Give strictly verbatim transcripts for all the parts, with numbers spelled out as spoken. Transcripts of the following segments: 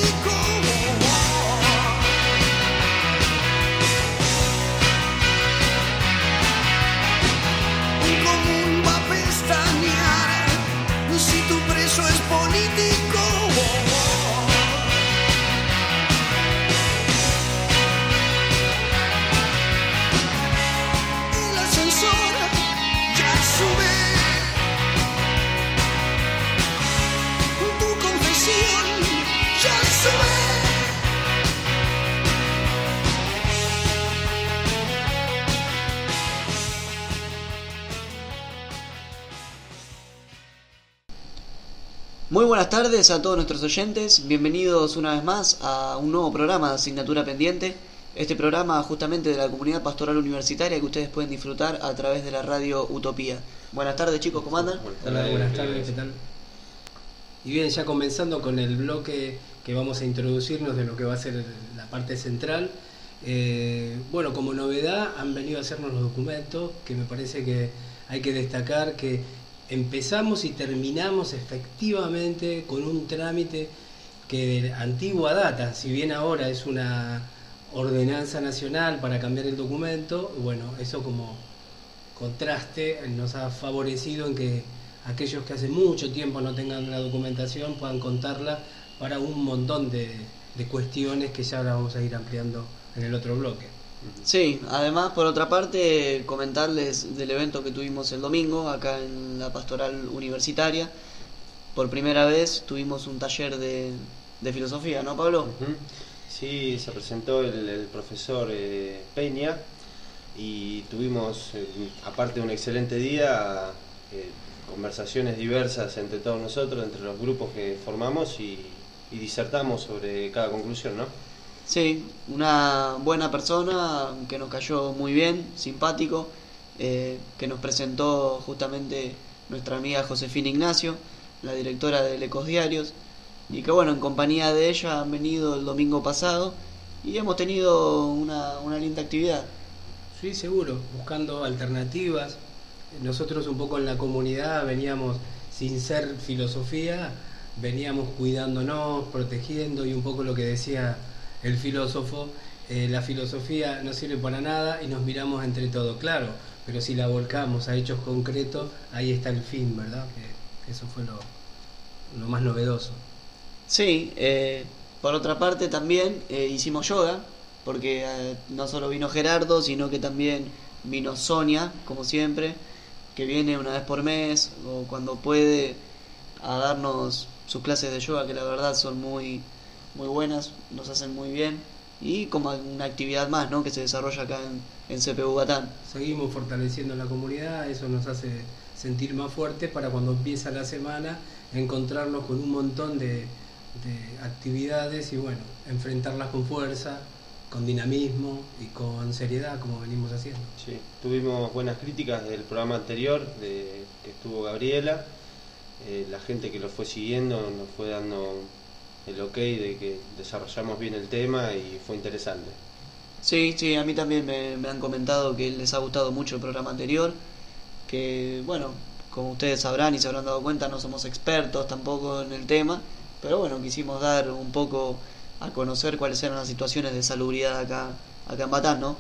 Muy buenas tardes a todos nuestros oyentes, bienvenidos una vez más a un nuevo programa de Asignatura Pendiente. Este programa justamente de la comunidad pastoral universitaria que ustedes pueden disfrutar a través de la radio Utopía. Buenas tardes chicos, ¿cómo andan? Hola, buenas tardes, ¿qué tal? Y bien, ya comenzando con el bloque que vamos a introducirnos de lo que va a ser la parte central. Eh, bueno, como novedad han venido a hacernos los documentos, que me parece que hay que destacar que empezamos y terminamos efectivamente con un trámite que de antigua data, si bien ahora es una ordenanza nacional para cambiar el documento, bueno, eso como contraste nos ha favorecido en que aquellos que hace mucho tiempo no tengan la documentación puedan contarla para un montón de, de cuestiones que ya ahora vamos a ir ampliando en el otro bloque. Sí, además por otra parte comentarles del evento que tuvimos el domingo acá en la pastoral universitaria. Por primera vez tuvimos un taller de, de filosofía, ¿no, Pablo? Uh-huh. Sí, se presentó el, el profesor eh, Peña y tuvimos, eh, aparte de un excelente día, eh, conversaciones diversas entre todos nosotros, entre los grupos que formamos y, y disertamos sobre cada conclusión, ¿no? Sí, una buena persona que nos cayó muy bien, simpático, eh, que nos presentó justamente nuestra amiga Josefina Ignacio, la directora de Ecos Diarios, y que bueno, en compañía de ella han venido el domingo pasado y hemos tenido una, una linda actividad. Sí, seguro, buscando alternativas. Nosotros un poco en la comunidad veníamos, sin ser filosofía, veníamos cuidándonos, protegiendo, y un poco lo que decía el filósofo, eh, la filosofía no sirve para nada y nos miramos entre todos, claro, pero si la volcamos a hechos concretos, ahí está el fin, ¿verdad? Que eso fue lo, lo más novedoso. Sí, eh, por otra parte también eh, hicimos yoga, porque eh, no solo vino Gerardo, sino que también vino Sonia, como siempre, que viene una vez por mes o cuando puede a darnos sus clases de yoga, que la verdad son muy... muy buenas, nos hacen muy bien, y como una actividad más, ¿no?, que se desarrolla acá en, en C P U Batán. Seguimos fortaleciendo la comunidad, eso nos hace sentir más fuertes para cuando empieza la semana encontrarnos con un montón de, de actividades y bueno, enfrentarlas con fuerza, con dinamismo y con seriedad como venimos haciendo. Sí, tuvimos buenas críticas del programa anterior de que estuvo Gabriela, eh, la gente que lo fue siguiendo nos fue dando el ok de que desarrollamos bien el tema y fue interesante. Sí, sí, a mí también me, me han comentado que les ha gustado mucho el programa anterior, que bueno, como ustedes sabrán y se habrán dado cuenta, no somos expertos tampoco en el tema, pero bueno, quisimos dar un poco a conocer cuáles eran las situaciones de salubridad acá, acá en Batán, ¿no?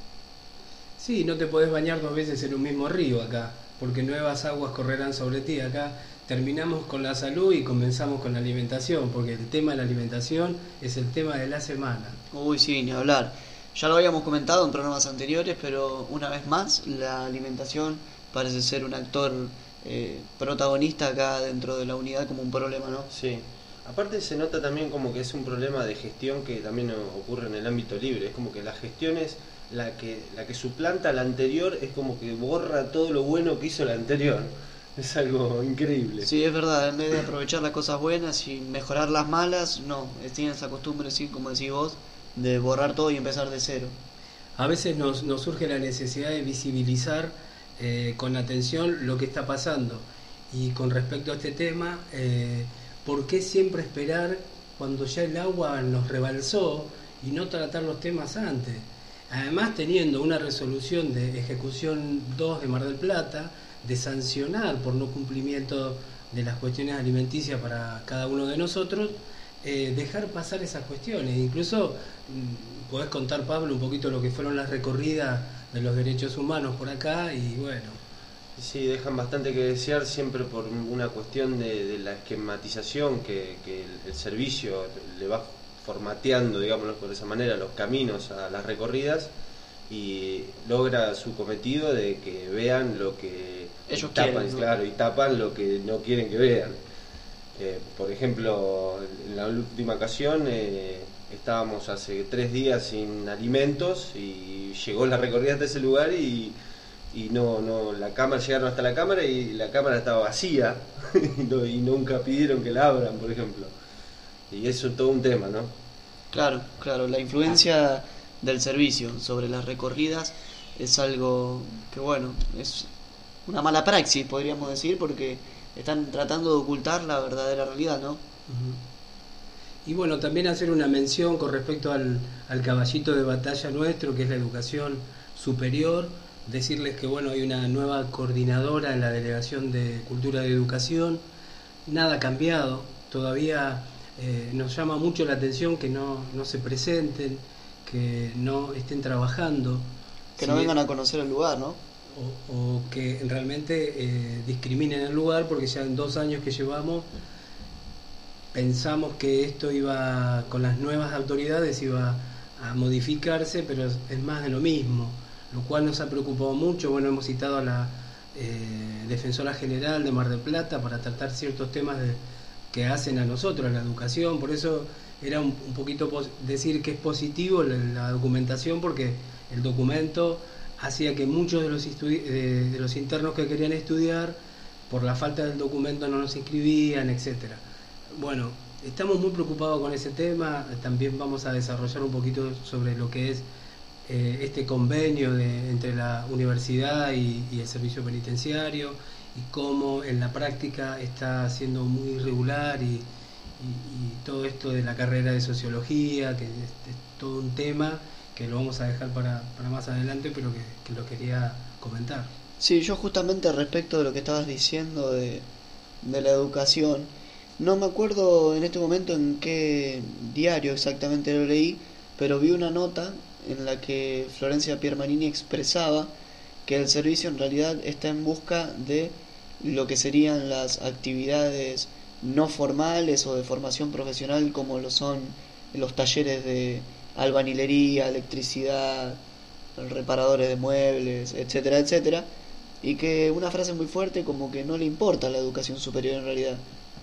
Sí, no te podés bañar dos veces en un mismo río acá, porque nuevas aguas correrán sobre ti. Acá terminamos con la salud y comenzamos con la alimentación, porque el tema de la alimentación es el tema de la semana. Uy, sí, ni hablar. Ya lo habíamos comentado en programas anteriores, pero una vez más la alimentación parece ser un actor eh, protagonista acá dentro de la unidad como un problema, ¿no? Sí. Aparte se nota también como que es un problema de gestión que también ocurre en el ámbito libre. Es como que la gestión es la que, la que suplanta a la anterior, es como que borra todo lo bueno que hizo la anterior. Es algo increíble. Sí, es verdad, en vez de aprovechar las cosas buenas y mejorar las malas, no, tienen esa costumbre, sí, como decís vos, de borrar todo y empezar de cero. A veces nos, nos surge la necesidad de visibilizar eh, con atención lo que está pasando. Y con respecto a este tema, eh, ¿por qué siempre esperar cuando ya el agua nos rebalsó y no tratar los temas antes? Además, teniendo una resolución de ejecución dos de Mar del Plata, de sancionar por no cumplimiento de las cuestiones alimenticias para cada uno de nosotros, eh, dejar pasar esas cuestiones. Incluso mmm, podés contar, Pablo, un poquito lo que fueron las recorridas de los derechos humanos por acá y bueno. Sí, dejan bastante que desear siempre por una cuestión de, de la esquematización que, que el, el servicio le va formateando, digámoslo por esa manera, los caminos a las recorridas y logra su cometido de que vean lo que ellos tapan, quieren, ¿no? Claro, y tapan lo que no quieren que vean. Eh, por ejemplo, en la última ocasión eh, estábamos hace tres días sin alimentos y llegó la recorrida hasta ese lugar y y no, no, la cámara, llegaron hasta la cámara y la cámara estaba vacía y, no, y nunca pidieron que la abran, por ejemplo. Y eso es todo un tema, ¿no? Claro, claro, la influencia del servicio sobre las recorridas es algo que, bueno, es una mala praxis, podríamos decir, porque están tratando de ocultar la verdadera realidad, ¿no? Y bueno, también hacer una mención con respecto al, al caballito de batalla nuestro, que es la educación superior. Decirles que bueno, hay una nueva coordinadora en la Delegación de Cultura de Educación, nada ha cambiado, todavía eh, nos llama mucho la atención que no, no se presenten, que no estén trabajando. Que si no vengan a conocer el lugar, ¿no? O, o que realmente eh, discriminen el lugar, porque ya en dos años que llevamos pensamos que esto iba, con las nuevas autoridades iba a modificarse, pero es más de lo mismo, lo cual nos ha preocupado mucho. Bueno, hemos citado a la eh, Defensora General de Mar del Plata para tratar ciertos temas de, que hacen a nosotros, a la educación. Por eso era un, un poquito pos- decir que es positivo la, la documentación, porque el documento hacía que muchos de los, estudi- de, de los internos que querían estudiar, por la falta del documento no nos inscribían, etcétera. Bueno, estamos muy preocupados con ese tema. También vamos a desarrollar un poquito sobre lo que es Eh, este convenio de, entre la universidad y, y el servicio penitenciario, y cómo en la práctica está siendo muy irregular, y, y, y todo esto de la carrera de sociología, que es, es todo un tema que lo vamos a dejar para, para más adelante, pero que, que lo quería comentar. Sí, yo justamente respecto de lo que estabas diciendo de, de la educación, no me acuerdo en este momento en qué diario exactamente lo leí, pero vi una nota en la que Florencia Piermanini expresaba que el servicio en realidad está en busca de lo que serían las actividades no formales o de formación profesional, como lo son los talleres de albañilería, electricidad, reparadores de muebles, etcétera, etcétera, y que una frase muy fuerte como que no le importa la educación superior en realidad.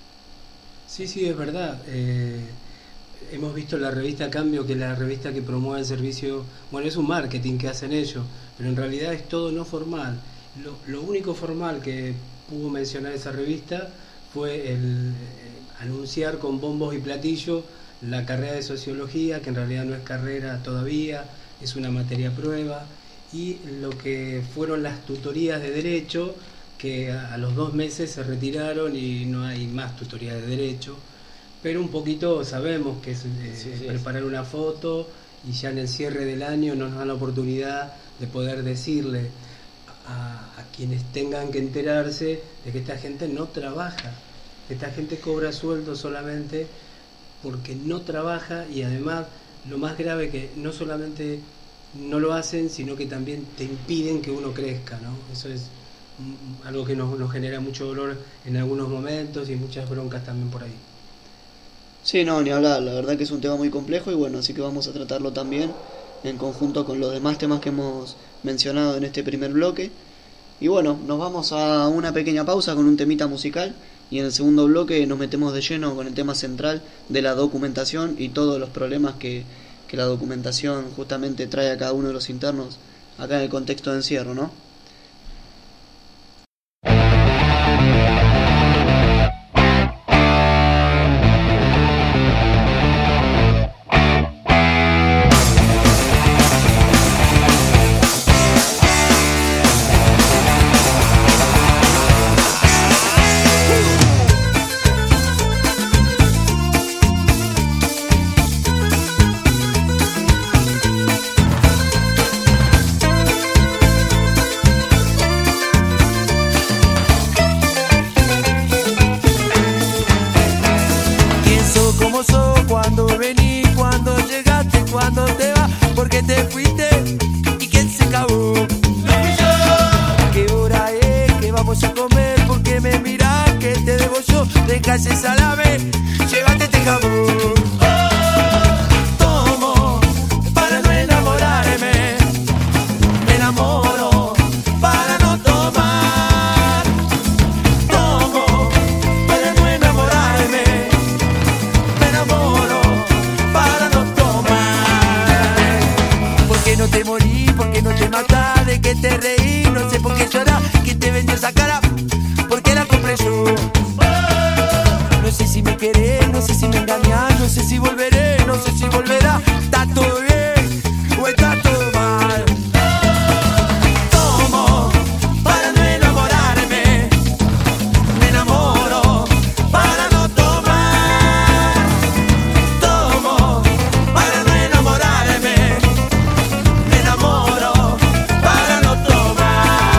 Sí, sí, es verdad. Eh... Hemos visto la revista Cambio, que es la revista que promueve el servicio. Bueno, es un marketing que hacen ellos, pero en realidad es todo no formal. Lo, lo único formal que pudo mencionar esa revista fue el eh, anunciar con bombos y platillos la carrera de sociología, que en realidad no es carrera todavía, es una materia prueba, y lo que fueron las tutorías de derecho, que a, a los dos meses se retiraron y no hay más tutorías de derecho. Pero un poquito sabemos que es eh, sí, sí, preparar una foto, y ya en el cierre del año nos dan la oportunidad de poder decirle a, a quienes tengan que enterarse de que esta gente no trabaja, que esta gente cobra sueldo solamente porque no trabaja, y además lo más grave que no solamente no lo hacen, sino que también te impiden que uno crezca, ¿no? Eso es mm, algo que nos, nos genera mucho dolor en algunos momentos y muchas broncas también por ahí. Sí, no, ni hablar, la verdad que es un tema muy complejo y bueno, así que vamos a tratarlo también en conjunto con los demás temas que hemos mencionado en este primer bloque. Y bueno, nos vamos a una pequeña pausa con un temita musical y en el segundo bloque nos metemos de lleno con el tema central de la documentación y todos los problemas que, que la documentación justamente trae a cada uno de los internos acá en el contexto de encierro, ¿no? querés, no sé si me engañás, no sé si volveré, no sé si volverá. Está todo bien o está todo mal. Tomo para no enamorarme, me enamoro para no tomar. Tomo para no enamorarme, me enamoro para no tomar.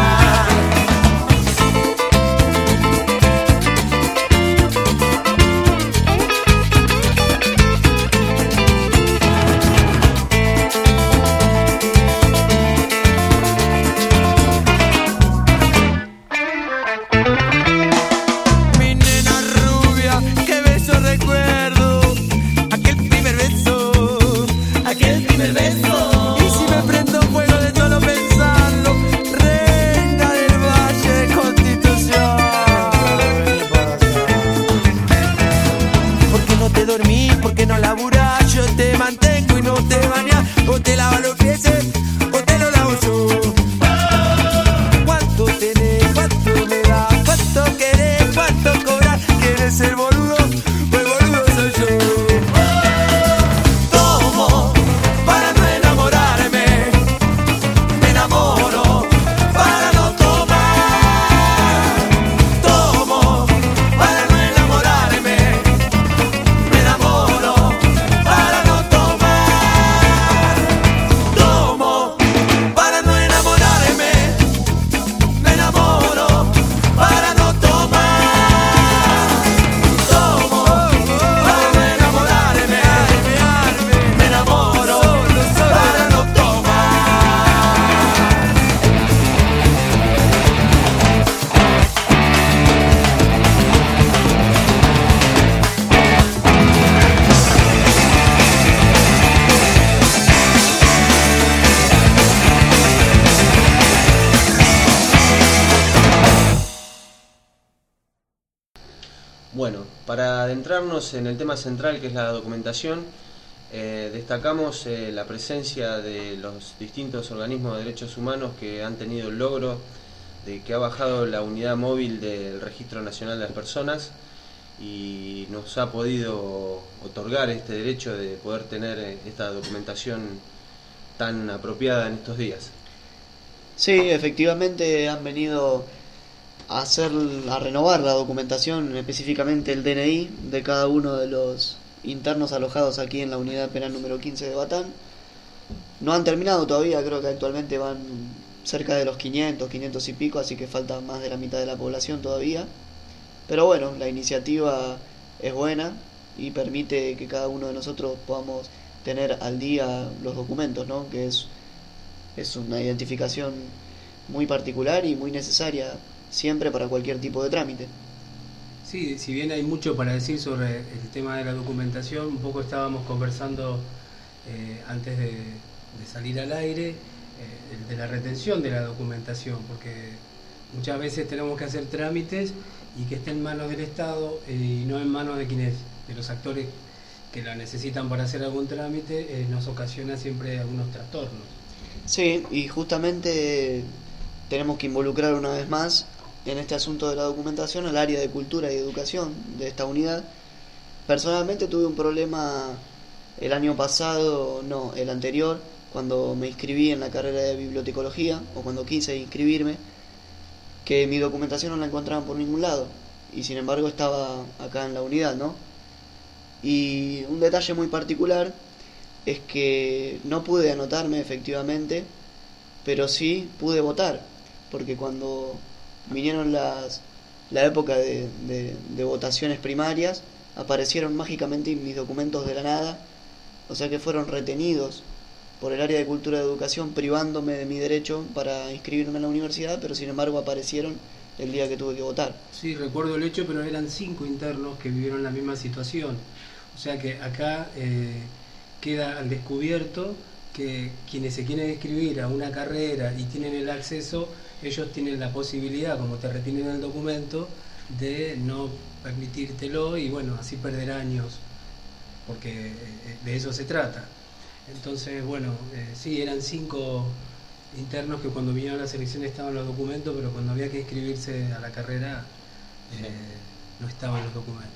Mi nena rubia, qué beso recuerdo, aquel primer beso, aquel primer beso. Y si me prendo fuego de solo pensarlo, reina del Valle de Constitución. ¿Por qué no te dormís? ¿Por qué no laburás? Yo te mantengo y no te bañás. O te lavo los pies o te lo lavo yo. ¿Cuánto tenés? ¿Cuánto me das? ¿Cuánto querés? ¿Cuánto cobras? ¿Quieres ser boludo? Pues boludo soy yo. Tomo para no enamorarme, me enamoro para no tomar. Tomo para no enamorarme, me enamoro para no tomar. Tomo para no enamorarme, me enamoro para no tomar. Tomo para no enamorarme, me enamoro para no tomar. Bueno, para adentrarnos en el tema central que es la documentación, eh, destacamos eh, la presencia de los distintos organismos de derechos humanos que han tenido el logro de que ha bajado la unidad móvil del Registro Nacional de las Personas y nos ha podido otorgar este derecho de poder tener eh, esta documentación tan apropiada en estos días. Sí, efectivamente han venido a hacer, a renovar la documentación, específicamente el D N I de cada uno de los internos alojados aquí en la unidad penal número quince de Batán. No han terminado todavía, creo que actualmente van cerca de los quinientos, quinientos y pico, así que falta más de la mitad de la población todavía. Pero bueno, la iniciativa es buena y permite que cada uno de nosotros podamos tener al día los documentos, ¿no? Que es, es una identificación muy particular y muy necesaria siempre para cualquier tipo de trámite. Sí, si bien hay mucho para decir sobre el tema de la documentación, un poco estábamos conversando eh, antes de, de salir al aire eh, de la retención de la documentación, porque muchas veces tenemos que hacer trámites y que esté en manos del Estado eh, y no en manos de quienes, de los actores que la necesitan para hacer algún trámite, eh, nos ocasiona siempre algunos trastornos. Sí, y justamente tenemos que involucrar una vez más en este asunto de la documentación al área de cultura y educación de esta unidad. Personalmente tuve un problema el año pasado, no, el anterior, cuando me inscribí en la carrera de bibliotecología, o cuando quise inscribirme, que mi documentación no la encontraban por ningún lado, y sin embargo estaba acá en la unidad, ¿no? Y un detalle muy particular es que no pude anotarme efectivamente, pero sí pude votar, porque cuando vinieron las la época de, de, de votaciones primarias, aparecieron mágicamente mis documentos de la nada, o sea que fueron retenidos por el área de cultura y educación, privándome de mi derecho para inscribirme en la universidad, pero sin embargo aparecieron el día que tuve que votar. Sí, recuerdo el hecho, pero eran cinco internos que vivieron la misma situación, o sea que acá eh, queda al descubierto que quienes se quieren inscribir a una carrera y tienen el acceso, ellos tienen la posibilidad, como te retienen el documento, de no permitírtelo y bueno, así perder años, porque de eso se trata. Entonces, bueno, eh, sí, eran cinco internos que cuando vinieron a la selección estaban los documentos, pero cuando había que inscribirse a la carrera eh, no estaban los documentos.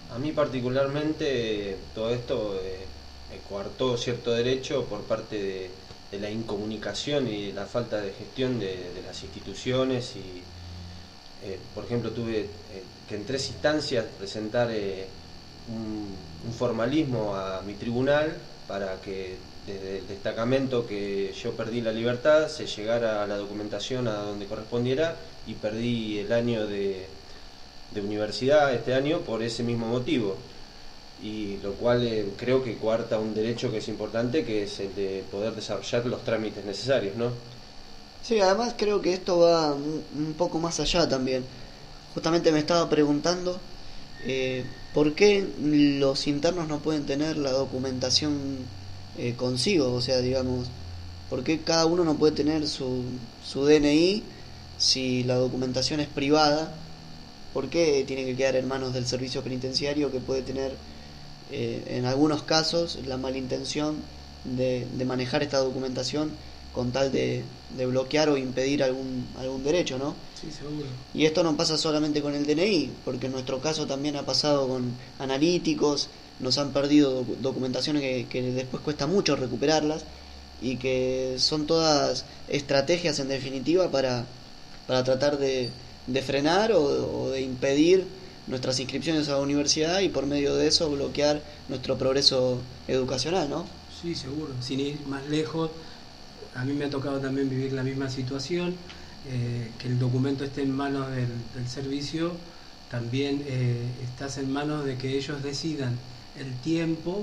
A mí particularmente todo esto eh, me coartó cierto derecho por parte de, de la incomunicación y la falta de gestión de, de las instituciones y eh, por ejemplo tuve eh, que en tres instancias presentar eh, un, un formalismo a mi tribunal para que desde el destacamento que yo perdí la libertad se llegara a la documentación a donde correspondiera y perdí el año de, de universidad este año por ese mismo motivo, y lo cual eh, creo que coarta un derecho que es importante, que es el de poder desarrollar los trámites necesarios, ¿no? Sí, además creo que esto va un, un poco más allá también. Justamente me estaba preguntando eh, por qué los internos no pueden tener la documentación eh, consigo, o sea, digamos, por qué cada uno no puede tener su, su D N I si la documentación es privada. ¿Por qué tiene que quedar en manos del servicio penitenciario, que puede tener eh, en algunos casos la malintención de, de manejar esta documentación con tal de, de bloquear o impedir algún algún derecho, ¿no? Sí, seguro. Y esto no pasa solamente con el D N I, porque en nuestro caso también ha pasado con analíticos, nos han perdido docu- documentaciones que, que después cuesta mucho recuperarlas, y que son todas estrategias en definitiva para, para tratar de, de frenar o, o de impedir nuestras inscripciones a la universidad y por medio de eso bloquear nuestro progreso educacional, ¿no? Sí, seguro. Sin ir más lejos, a mí me ha tocado también vivir la misma situación, eh, que el documento esté en manos del, del servicio, también eh, estás en manos de que ellos decidan el tiempo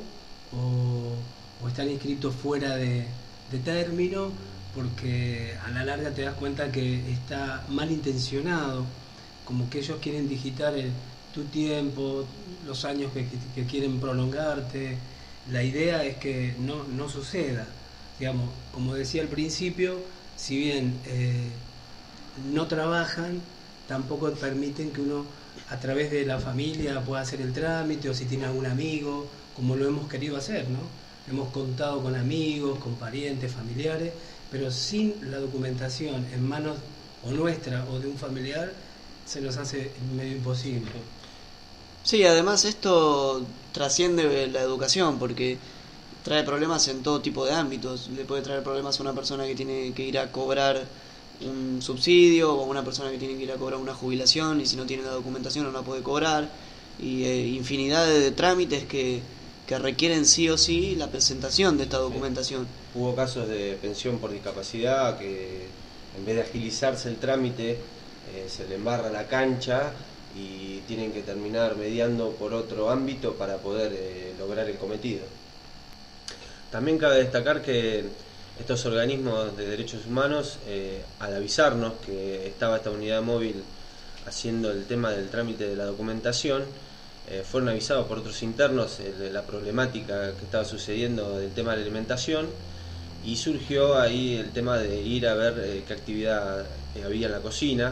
o, o están inscritos fuera de, de término, porque a la larga te das cuenta que está malintencionado, como que ellos quieren digitar el, tu tiempo, los años que, que, que quieren prolongarte. La idea es que no, no suceda. Digamos, como decía al principio, si bien eh, no trabajan, tampoco permiten que uno a través de la familia pueda hacer el trámite, o si tiene algún amigo, como lo hemos querido hacer, ¿no? Hemos contado con amigos, con parientes, familiares, pero sin la documentación en manos o nuestra o de un familiar, se nos hace medio imposible. Sí, además esto trasciende la educación, porque trae problemas en todo tipo de ámbitos. Le puede traer problemas a una persona que tiene que ir a cobrar un subsidio, o a una persona que tiene que ir a cobrar una jubilación, y si no tiene la documentación no la puede cobrar, y eh, infinidad de trámites que, que requieren sí o sí la presentación de esta documentación. Hubo casos de pensión por discapacidad que en vez de agilizarse el trámite eh, se le embarra la cancha y tienen que terminar mediando por otro ámbito para poder eh, lograr el cometido. También cabe destacar que estos organismos de derechos humanos, eh, al avisarnos que estaba esta unidad móvil haciendo el tema del trámite de la documentación, eh, fueron avisados por otros internos eh, de la problemática que estaba sucediendo del tema de la alimentación, y surgió ahí el tema de ir a ver eh, qué actividad eh, había en la cocina,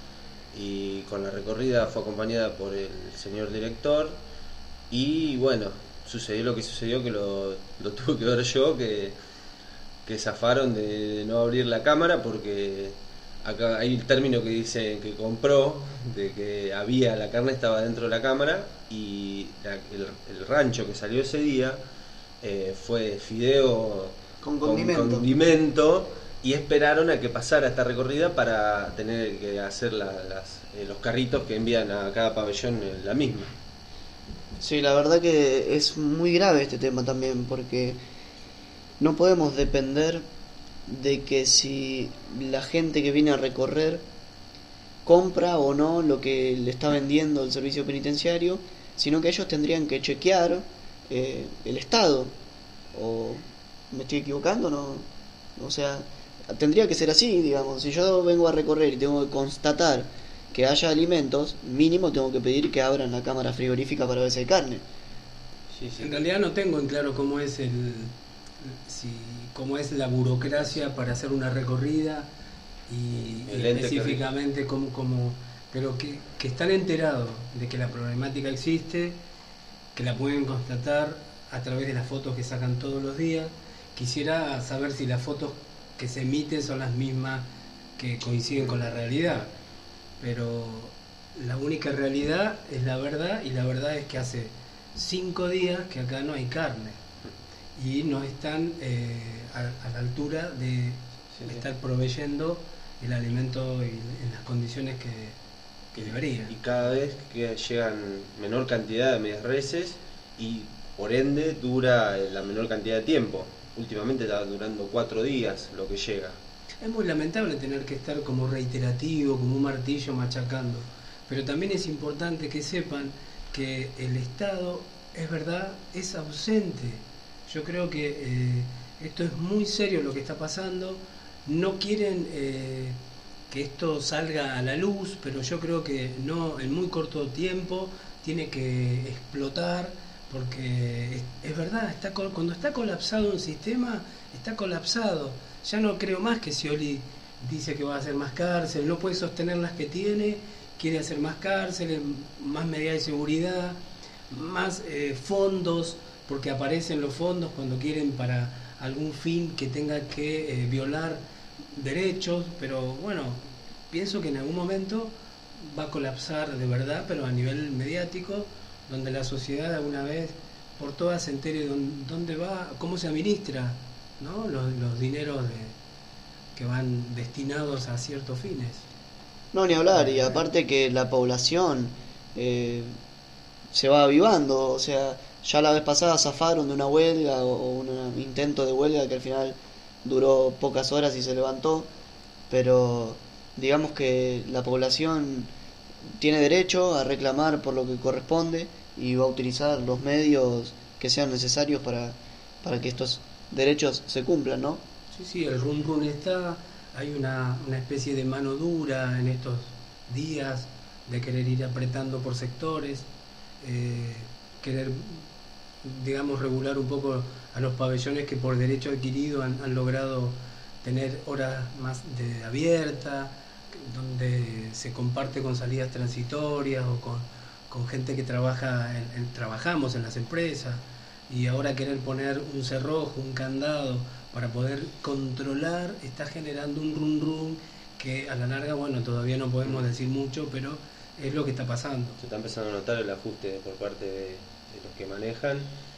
y con la recorrida fue acompañada por el señor director, y bueno, sucedió lo que sucedió, que lo, lo tuve que ver yo, que, que zafaron de, de no abrir la cámara, porque acá hay el término que dice que compró, de que había, la carne estaba dentro de la cámara, y la, el, el rancho que salió ese día eh, fue fideo Con condimento. con condimento, y esperaron a que pasara esta recorrida para tener que hacer la, las, eh, los carritos que envían a cada pabellón en la misma. Sí, la verdad que es muy grave este tema también, porque no podemos depender de que si la gente que viene a recorrer compra o no lo que le está vendiendo el servicio penitenciario, sino que ellos tendrían que chequear eh, el estado. ¿O me estoy equivocando? No, o sea, tendría que ser así, digamos. Si yo vengo a recorrer y tengo que constatar que haya alimentos, mínimo tengo que pedir que abran la cámara frigorífica para ver si hay carne. Sí, sí. En realidad no tengo en claro cómo es el si cómo es la burocracia para hacer una recorrida y, y específicamente cómo, cómo pero que, que están enterados de que la problemática existe, que la pueden constatar a través de las fotos que sacan todos los días. Quisiera saber si las fotos que se emiten son las mismas que coinciden con la realidad, pero la única realidad es la verdad, y la verdad es que hace cinco días que acá no hay carne y no están eh, a, a la altura de sí, sí. estar proveyendo el alimento y, en las condiciones que, que debería. Y cada vez que llegan menor cantidad de medias reses y por ende dura la menor cantidad de tiempo. Últimamente está durando cuatro días lo que llega. Es muy lamentable tener que estar como reiterativo, como un martillo machacando, pero también es importante que sepan que el Estado, es verdad, es ausente. Yo creo que eh, esto es muy serio lo que está pasando. No quieren eh, que esto salga a la luz, pero yo creo que no, en muy corto tiempo tiene que explotar, porque es, es verdad, está cuando está colapsado un sistema, está colapsado. Ya no creo más que Scioli dice que va a hacer más cárcel, no puede sostener las que tiene, quiere hacer más cárceles, más medidas de seguridad, más eh, fondos, porque aparecen los fondos cuando quieren para algún fin que tenga que eh, violar derechos, pero bueno, pienso que en algún momento va a colapsar de verdad, pero a nivel mediático, donde la sociedad alguna vez por todas se entere dónde, dónde va, cómo se administra, ¿no? los, los dineros de, que van destinados a ciertos fines. No, ni hablar, y aparte que la población eh, se va avivando, o sea, ya la vez pasada zafaron de una huelga o, o un intento de huelga que al final duró pocas horas y se levantó, pero digamos que la población tiene derecho a reclamar por lo que corresponde y va a utilizar los medios que sean necesarios para, para que estos derechos se cumplan, ¿no? Sí, sí, el rum rum está, hay una, una especie de mano dura en estos días de querer ir apretando por sectores, eh, querer, digamos, regular un poco a los pabellones que por derecho adquirido han, han logrado tener horas más de abierta, donde se comparte con salidas transitorias o con, con gente que trabaja en, en, trabajamos en las empresas, y ahora querer poner un cerrojo, un candado para poder controlar, está generando un rum rum que a la larga, bueno, todavía no podemos decir mucho, pero es lo que está pasando. Se está empezando a notar el ajuste por parte de, de los que manejan,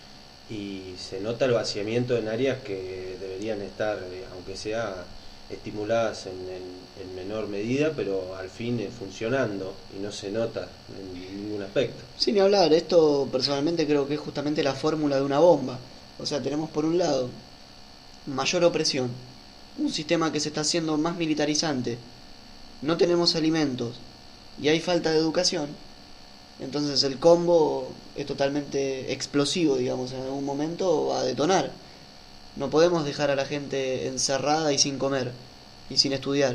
y se nota el vaciamiento en áreas que deberían estar, eh, aunque sea estimuladas en, en, en menor medida, pero al fin eh, funcionando, y no se nota en ningún aspecto. Sin ni hablar, esto personalmente creo que es justamente la fórmula de una bomba. O sea, tenemos por un lado mayor opresión, un sistema que se está haciendo más militarizante, no tenemos alimentos y hay falta de educación. Entonces el combo es totalmente explosivo, digamos, en algún momento va a detonar. No podemos dejar a la gente encerrada y sin comer y sin estudiar,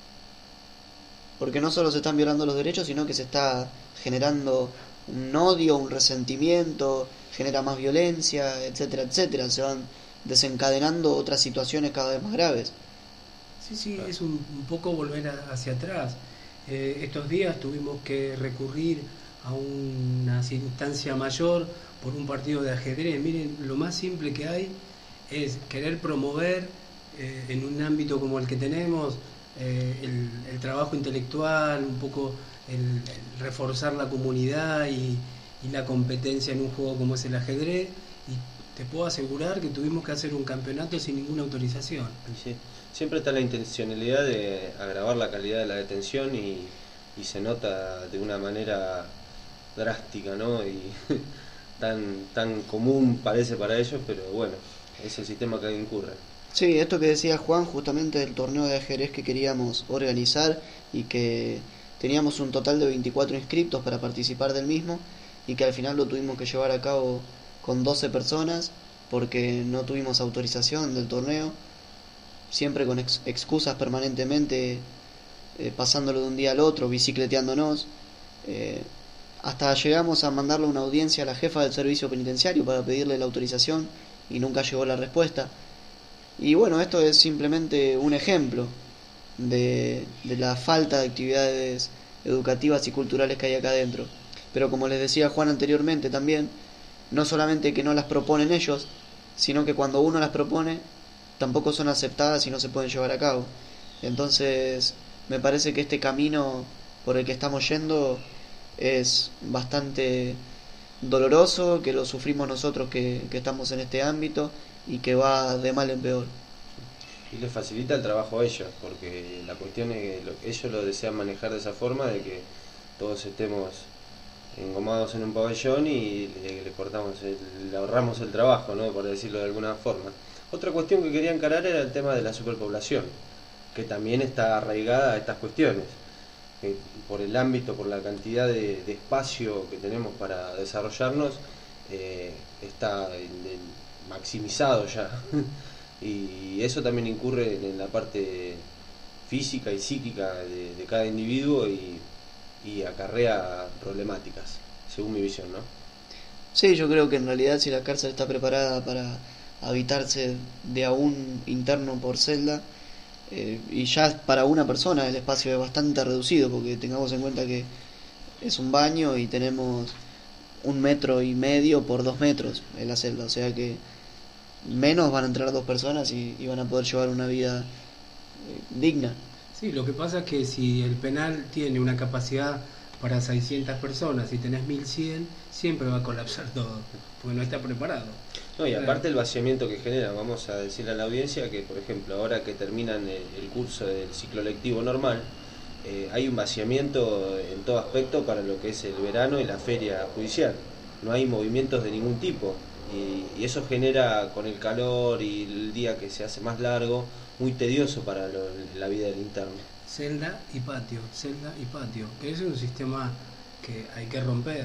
porque no solo se están violando los derechos, sino que se está generando un odio, un resentimiento, genera más violencia, etcétera, etcétera. Se van desencadenando otras situaciones cada vez más graves. Sí, sí, es un, un poco volver a, hacia atrás. Eh, estos días tuvimos que recurrir a una instancia mayor por un partido de ajedrez. Miren, lo más simple que hay es querer promover eh, en un ámbito como el que tenemos eh, el, el trabajo intelectual, un poco el, el reforzar la comunidad y, y la competencia en un juego como es el ajedrez, y te puedo asegurar que tuvimos que hacer un campeonato sin ninguna autorización. Sí, siempre está la intencionalidad de agravar la calidad de la detención, y, y se nota de una manera drástica, ¿no? Y tan, tan común parece para ellos, pero bueno, es el sistema que incurre. Sí, esto que decía Juan, justamente del torneo de ajedrez que queríamos organizar y que teníamos un total de veinticuatro inscriptos para participar del mismo, y que al final lo tuvimos que llevar a cabo con doce personas porque no tuvimos autorización del torneo, siempre con ex- excusas permanentemente, eh, pasándolo de un día al otro, bicicleteándonos. Eh, hasta llegamos a mandarle una audiencia a la jefa del servicio penitenciario para pedirle la autorización y nunca llegó la respuesta. Y bueno, esto es simplemente un ejemplo de, de la falta de actividades educativas y culturales que hay acá adentro. Pero como les decía Juan anteriormente también, no solamente que no las proponen ellos, sino que cuando uno las propone tampoco son aceptadas y no se pueden llevar a cabo. Entonces me parece que este camino por el que estamos yendo es bastante doloroso, que lo sufrimos nosotros que, que estamos en este ámbito y que va de mal en peor. Y les facilita el trabajo a ellos, porque la cuestión es que lo, ellos lo desean manejar de esa forma, de que todos estemos engomados en un pabellón y le, le cortamos, el, le ahorramos el trabajo, ¿no? Por decirlo de alguna forma. Otra cuestión que quería encarar era el tema de la superpoblación, que también está arraigada a estas cuestiones. Que por el ámbito, por la cantidad de, de espacio que tenemos para desarrollarnos, eh, está en, en maximizado ya. Y eso también incurre en la parte física y psíquica de, de cada individuo y, y acarrea problemáticas, según mi visión, ¿no? Sí, yo creo que en realidad si la cárcel está preparada para habitarse de a un interno por celda, eh, y ya para una persona el espacio es bastante reducido, porque tengamos en cuenta que es un baño y tenemos un metro y medio por dos metros en la celda, o sea que menos van a entrar dos personas y, y van a poder llevar una vida eh, digna. Sí, lo que pasa es que si el penal tiene una capacidad para seiscientas personas y tenés mil cien, siempre va a colapsar todo, porque no está preparado. No, y aparte el vaciamiento que genera, vamos a decirle a la audiencia que, por ejemplo, ahora que terminan el, el curso del ciclo lectivo normal, eh, hay un vaciamiento en todo aspecto para lo que es el verano y la feria judicial. No hay movimientos de ningún tipo. Y, y eso genera, con el calor y el día que se hace más largo, muy tedioso para lo, la vida del interno. Celda y patio, celda y patio. Ese es un sistema que hay que romper.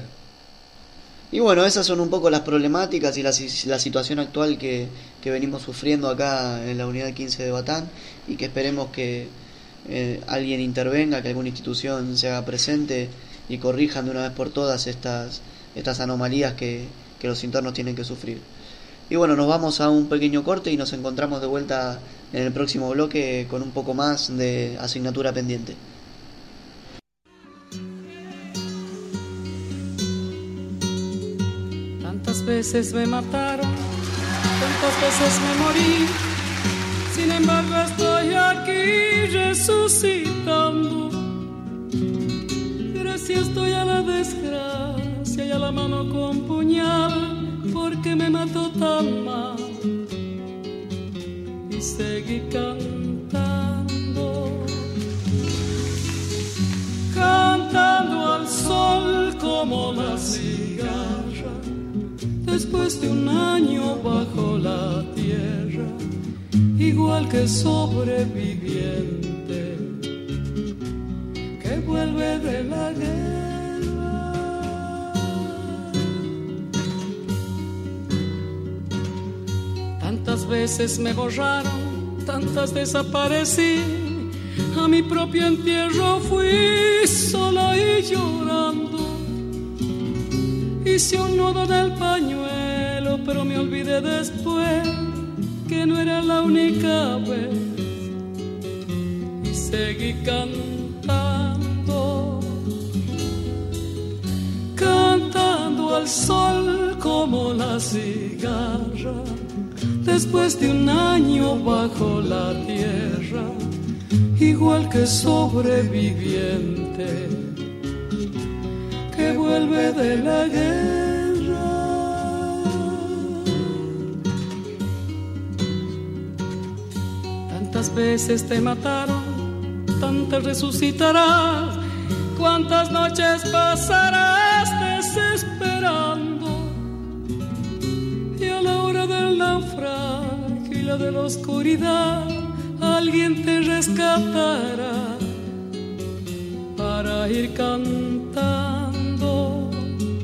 Y bueno, esas son un poco las problemáticas y la, la situación actual que, que venimos sufriendo acá en la unidad quince de Batán, y que esperemos que eh, alguien intervenga, que alguna institución se haga presente y corrijan de una vez por todas estas, estas anomalías que que los internos tienen que sufrir. Y bueno, nos vamos a un pequeño corte y nos encontramos de vuelta en el próximo bloque con un poco más de asignatura pendiente. Tantas veces me mataron, tantas veces me morí, sin embargo estoy aquí resucitando. Gracias estoy a la desgracia y a la mano con puñal, porque me mató tan mal. Y seguí cantando, cantando al sol como la cigarra, después de un año bajo la tierra, igual que sobreviviente que vuelve de la guerra. Tantas veces me borraron, tantas desaparecí, a mi propio entierro fui sola y llorando. Hice un nudo en el pañuelo, pero me olvidé después que no era la única vez. Y seguí cantando, cantando al sol como la cigarra, después de un año bajo la tierra, igual que sobreviviente que vuelve de la guerra. Tantas veces te mataron, tantas resucitarás, cuántas noches pasarás desesperando, y a la hora del naufragio y la de la oscuridad alguien te rescatará para ir cantando,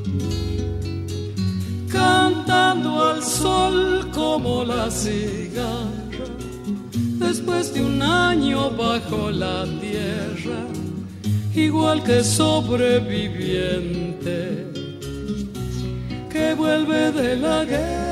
cantando al sol como la cigarra, después de un año bajo la tierra, igual que sobreviviente que vuelve de la guerra.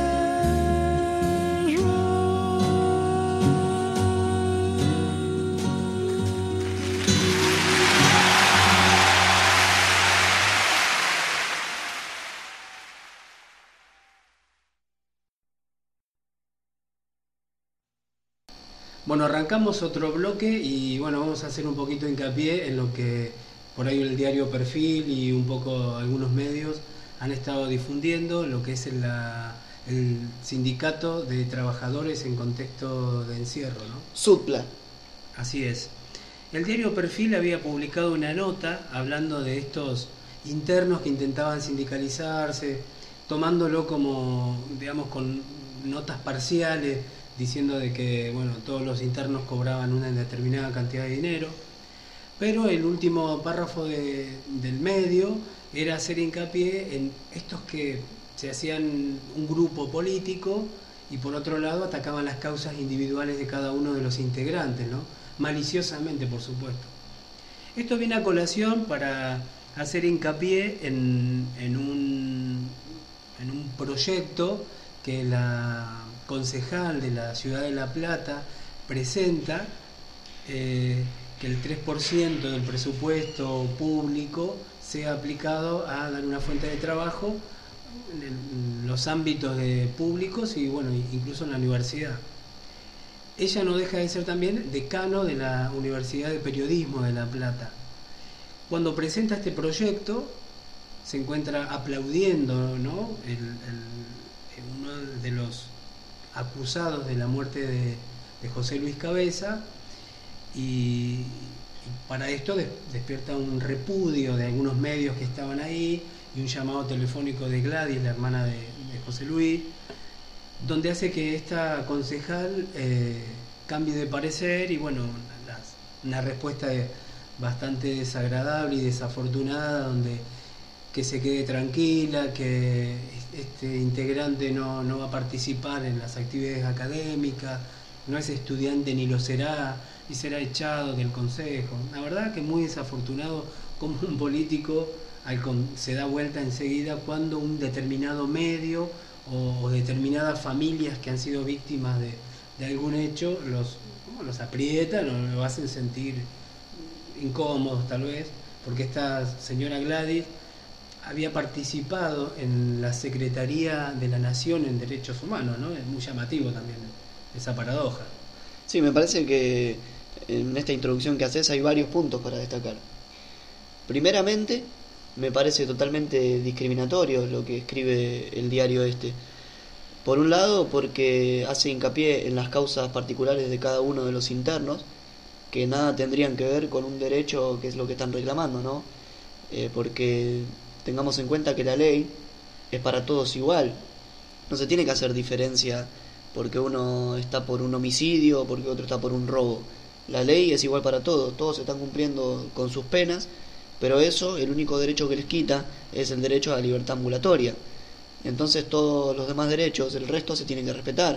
Bueno, arrancamos otro bloque y bueno, vamos a hacer un poquito de hincapié en lo que por ahí el diario Perfil y un poco algunos medios han estado difundiendo lo que es el, la, el sindicato de trabajadores en contexto de encierro, ¿no? Supla. Así es. El diario Perfil había publicado una nota hablando de estos internos que intentaban sindicalizarse, tomándolo como, digamos, con notas parciales, diciendo de que, bueno, todos los internos cobraban una determinada cantidad de dinero, pero el último párrafo de, del medio era hacer hincapié en estos que se hacían un grupo político y por otro lado atacaban las causas individuales de cada uno de los integrantes, ¿no? Maliciosamente, por supuesto. Esto viene a colación para hacer hincapié en, en, un, en un proyecto que la concejal de la ciudad de La Plata presenta, eh, que el tres por ciento del presupuesto público sea aplicado a dar una fuente de trabajo en los ámbitos de públicos y bueno, incluso en la universidad. Ella no deja de ser también decano de la Universidad de Periodismo de La Plata. Cuando presenta este proyecto se encuentra aplaudiendo, ¿no? el, el, uno de los acusados de la muerte de, de José Luis Cabeza y, y para esto des, despierta un repudio de algunos medios que estaban ahí y un llamado telefónico de Gladys, la hermana de, de José Luis, donde hace que esta concejal eh, cambie de parecer y bueno, las, una respuesta de, bastante desagradable y desafortunada, donde que se quede tranquila, que este integrante no, no va a participar en las actividades académicas, no es estudiante ni lo será, y será echado del consejo. La verdad que muy desafortunado como un político al con, se da vuelta enseguida cuando un determinado medio o, o determinadas familias que han sido víctimas de, de algún hecho los, los aprietan o los hacen sentir incómodos tal vez, porque esta señora Gladys había participado en la Secretaría de la Nación en Derechos Humanos, ¿no? Es muy llamativo también esa paradoja. Sí, me parece que en esta introducción que haces hay varios puntos para destacar. Primeramente, me parece totalmente discriminatorio lo que escribe el diario este. Por un lado, porque hace hincapié en las causas particulares de cada uno de los internos, que nada tendrían que ver con un derecho que es lo que están reclamando, ¿no? Eh, porque tengamos en cuenta que la ley es para todos igual. No se tiene que hacer diferencia porque uno está por un homicidio o porque otro está por un robo. La ley es igual para todos, todos están cumpliendo con sus penas, pero eso, el único derecho que les quita es el derecho a la libertad ambulatoria. Entonces todos los demás derechos, el resto se tienen que respetar.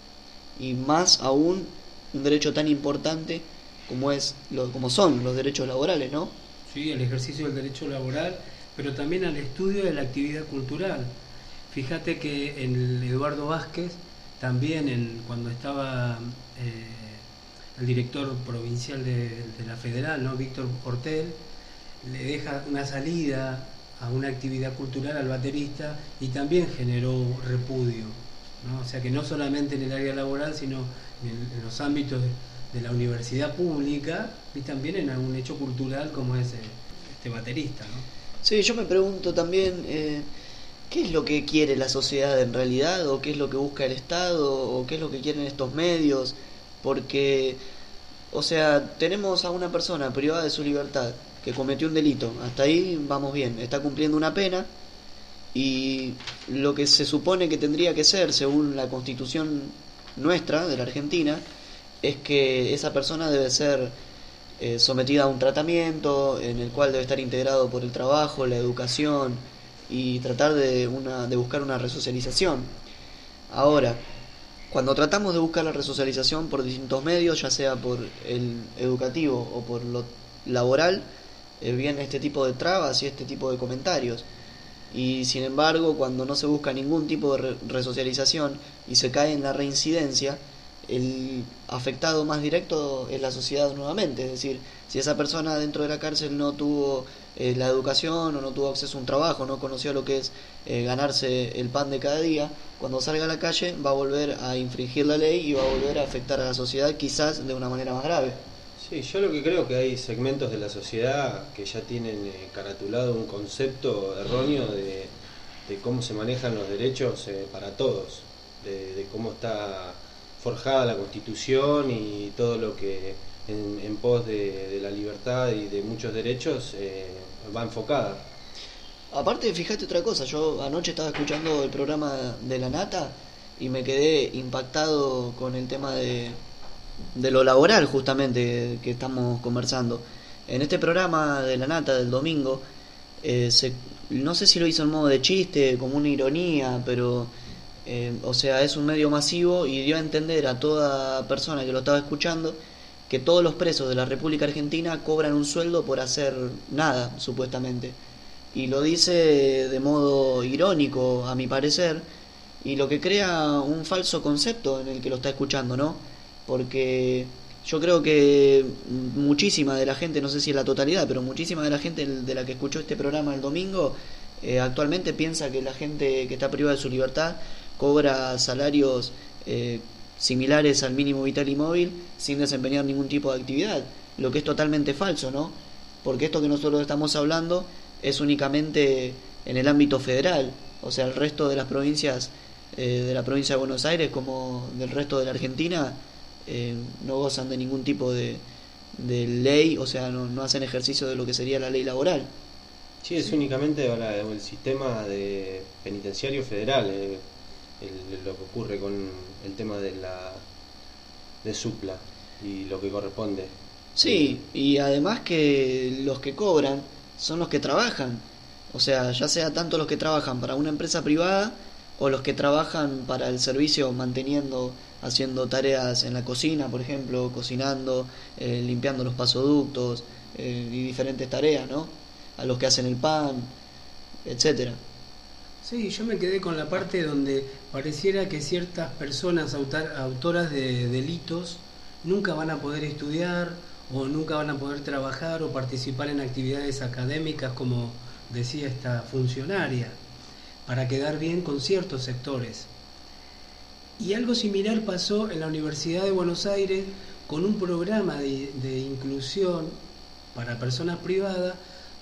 Y más aún un derecho tan importante como es lo, como son los derechos laborales, ¿no? Sí, el ejercicio del derecho laboral, pero también al estudio de la actividad cultural. Fíjate que en el Eduardo Vázquez, también en, cuando estaba eh, el director provincial de, de la Federal, ¿no? Víctor Portel, le deja una salida a una actividad cultural al baterista y también generó repudio, ¿no? O sea que no solamente en el área laboral, sino en, en los ámbitos de, de la universidad pública y también en algún hecho cultural como es este baterista, ¿no? Sí, yo me pregunto también eh, ¿qué es lo que quiere la sociedad en realidad? ¿O qué es lo que busca el Estado? ¿O qué es lo que quieren estos medios? Porque, o sea, tenemos a una persona privada de su libertad que cometió un delito, hasta ahí vamos bien, está cumpliendo una pena y lo que se supone que tendría que ser según la Constitución nuestra de la Argentina es que esa persona debe ser eh, sometida a un tratamiento en el cual debe estar integrado por el trabajo, la educación y tratar de, una, de buscar una resocialización. Ahora, cuando tratamos de buscar la resocialización por distintos medios, ya sea por el educativo o por lo laboral, eh, viene este tipo de trabas y este tipo de comentarios. Y sin embargo, cuando no se busca ningún tipo de re- resocialización y se cae en la reincidencia, el afectado más directo es la sociedad nuevamente. Es decir, si esa persona dentro de la cárcel no tuvo eh, la educación o no tuvo acceso a un trabajo, no conoció lo que es eh, ganarse el pan de cada día, cuando salga a la calle va a volver a infringir la ley y va a volver a afectar a la sociedad quizás de una manera más grave. Sí, yo lo que creo que hay segmentos de la sociedad que ya tienen eh, caratulado un concepto erróneo de, de cómo se manejan los derechos eh, para todos, de, de cómo está forjada la Constitución y todo lo que en, en pos de, de la libertad y de muchos derechos eh, va enfocada. Aparte, fíjate otra cosa, yo anoche estaba escuchando el programa de La Nata y me quedé impactado con el tema de, de lo laboral justamente que estamos conversando. En este programa de La Nata del domingo, eh, se, no sé si lo hizo en modo de chiste, como una ironía, pero eh, o sea, es un medio masivo y dio a entender a toda persona que lo estaba escuchando que todos los presos de la República Argentina cobran un sueldo por hacer nada, supuestamente. Y lo dice de modo irónico, a mi parecer, y lo que crea un falso concepto en el que lo está escuchando, ¿no? Porque yo creo que muchísima de la gente, no sé si es la totalidad, pero muchísima de la gente de la que escuchó este programa el domingo eh, actualmente piensa que la gente que está privada de su libertad cobra salarios eh, similares al mínimo vital y móvil sin desempeñar ningún tipo de actividad, lo que es totalmente falso, ¿no? Porque esto que nosotros estamos hablando es únicamente en el ámbito federal, o sea, el resto de las provincias eh, de la provincia de Buenos Aires como del resto de la Argentina eh, no gozan de ningún tipo de, de ley, o sea, no, no hacen ejercicio de lo que sería la ley laboral. Sí, es sí. únicamente ahora el sistema de penitenciario federal eh, el, lo que ocurre con el tema de la de supla y lo que corresponde. Sí, y además que los que cobran son los que trabajan, o sea, ya sea tanto los que trabajan para una empresa privada o los que trabajan para el servicio manteniendo, haciendo tareas en la cocina, por ejemplo, cocinando, eh, limpiando los pasoductos eh, y diferentes tareas, ¿no? A los que hacen el pan, etcétera. Sí, yo me quedé con la parte donde pareciera que ciertas personas autar, autoras de delitos nunca van a poder estudiar o nunca van a poder trabajar o participar en actividades académicas, como decía esta funcionaria, para quedar bien con ciertos sectores. Y algo similar pasó en la Universidad de Buenos Aires con un programa de, de inclusión para personas privadas,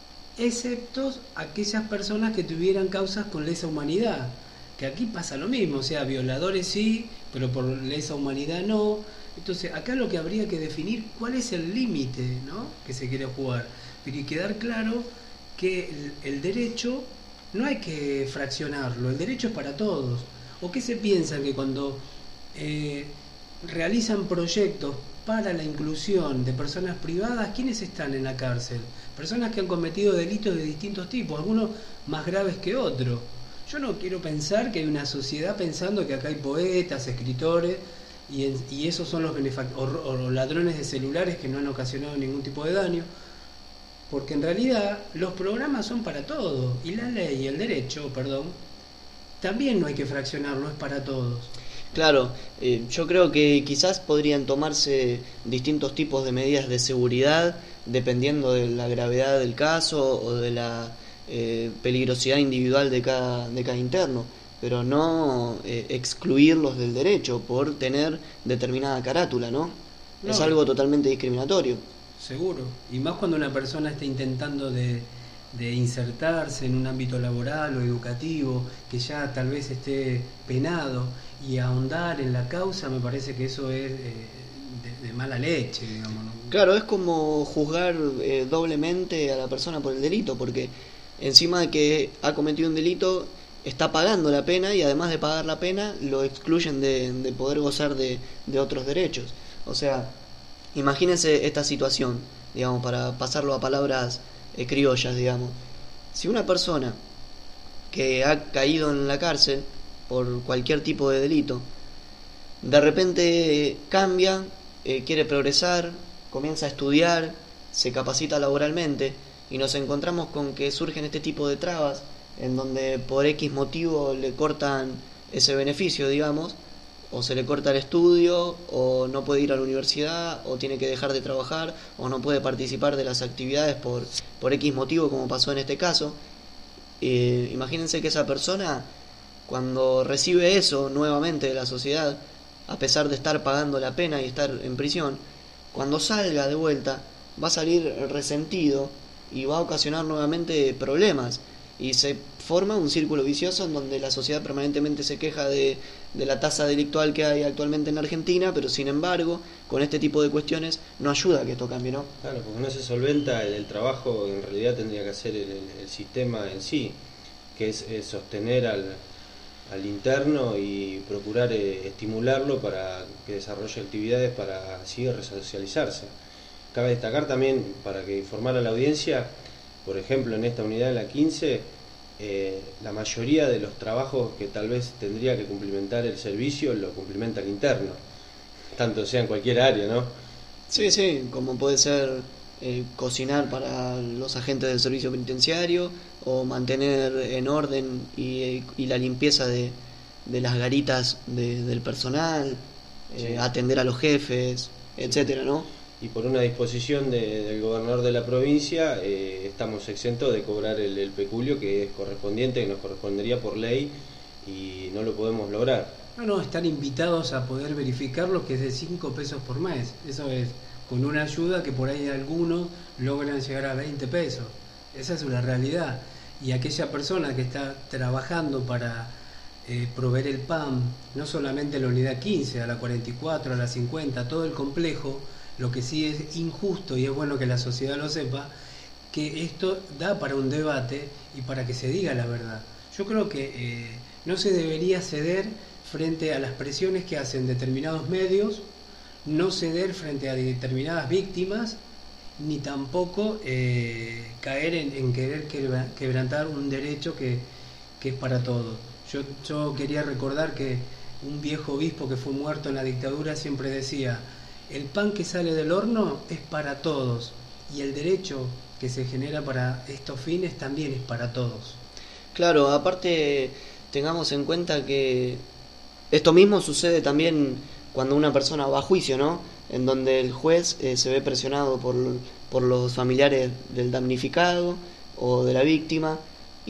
excepto aquellas personas que tuvieran causas con lesa humanidad, que aquí pasa lo mismo, o sea, violadores sí, pero por lesa humanidad no. Entonces, acá lo que habría que definir cuál es el límite, ¿no?, que se quiere jugar, pero y quedar claro que el, el derecho no hay que fraccionarlo, el derecho es para todos. ¿O qué se piensan que cuando eh, realizan proyectos para la inclusión de personas privadas, ¿quiénes están en la cárcel? Personas que han cometido delitos de distintos tipos, algunos más graves que otros. Yo no quiero pensar que hay una sociedad pensando que acá hay poetas, escritores, y, en, y esos son los benefac- o, o ladrones de celulares que no han ocasionado ningún tipo de daño, porque en realidad los programas son para todos, y la ley y el derecho, perdón, también no hay que fraccionarlo, es para todos. Claro, eh, yo creo que quizás podrían tomarse distintos tipos de medidas de seguridad dependiendo de la gravedad del caso o de la eh, peligrosidad individual de cada, de cada interno, pero no eh, excluirlos del derecho por tener determinada carátula, ¿no? No. Es algo totalmente discriminatorio. Seguro, y más cuando una persona está intentando de, de insertarse en un ámbito laboral o educativo, que ya tal vez esté penado, y ahondar en la causa, me parece que eso es eh, de, de mala leche, digamos, ¿no? Claro, es como juzgar eh, doblemente a la persona por el delito, porque encima de que ha cometido un delito, está pagando la pena, y además de pagar la pena, lo excluyen de, de poder gozar de, de otros derechos. O sea, imagínense esta situación, digamos, para pasarlo a palabras eh, criollas, digamos. Si una persona que ha caído en la cárcel por cualquier tipo de delito, de repente cambia, eh, quiere progresar, comienza a estudiar, se capacita laboralmente, y nos encontramos con que surgen este tipo de trabas en donde por X motivo le cortan ese beneficio, digamos, o se le corta el estudio, o no puede ir a la universidad, o tiene que dejar de trabajar, o no puede participar de las actividades por, por X motivo, como pasó en este caso. Eh, imagínense que esa persona, cuando recibe eso nuevamente de la sociedad, a pesar de estar pagando la pena y estar en prisión, cuando salga de vuelta va a salir resentido y va a ocasionar nuevamente problemas. Y se forma un círculo vicioso en donde la sociedad permanentemente se queja de, de la tasa delictual que hay actualmente en Argentina, pero sin embargo, con este tipo de cuestiones no ayuda a que esto cambie, ¿no? Claro, porque no se solventa el, el trabajo, en realidad tendría que hacer el, el, el sistema en sí, que es, es sostener al, al interno y procurar eh, estimularlo para que desarrolle actividades para así resocializarse. Cabe destacar también, para que informar a la audiencia, por ejemplo, en esta unidad de la quince, eh, la mayoría de los trabajos que tal vez tendría que cumplimentar el servicio lo cumplimenta el interno, tanto sea en cualquier área, ¿no? Sí, sí, como puede ser eh, cocinar para los agentes del servicio penitenciario o mantener en orden y, y la limpieza de, de las garitas de, del personal, eh, Sí. atender a los jefes, etcétera, ¿no? Y por una disposición de, del gobernador de la provincia eh, estamos exentos de cobrar el, el peculio que es correspondiente, que nos correspondería por ley, y no lo podemos lograr. No, no, están invitados a poder verificarlo, que es de cinco pesos por mes. Eso es con una ayuda que por ahí algunos logran llegar a veinte pesos. Esa es una realidad. Y aquella persona que está trabajando para eh, proveer el P A M, no solamente la unidad quince, a la cuarenta y cuatro, a la cincuenta, todo el complejo, lo que sí es injusto, y es bueno que la sociedad lo sepa, que esto da para un debate y para que se diga la verdad. Yo creo que eh, no se debería ceder frente a las presiones que hacen determinados medios, no ceder frente a determinadas víctimas, ni tampoco eh, caer en, en querer quebrantar un derecho que, que es para todos. Yo, yo quería recordar que un viejo obispo que fue muerto en la dictadura siempre decía: el pan que sale del horno es para todos, y el derecho que se genera para estos fines también es para todos. Claro, aparte tengamos en cuenta que esto mismo sucede también cuando una persona va a juicio, ¿no? En donde el juez eh, se ve presionado por, por los familiares del damnificado o de la víctima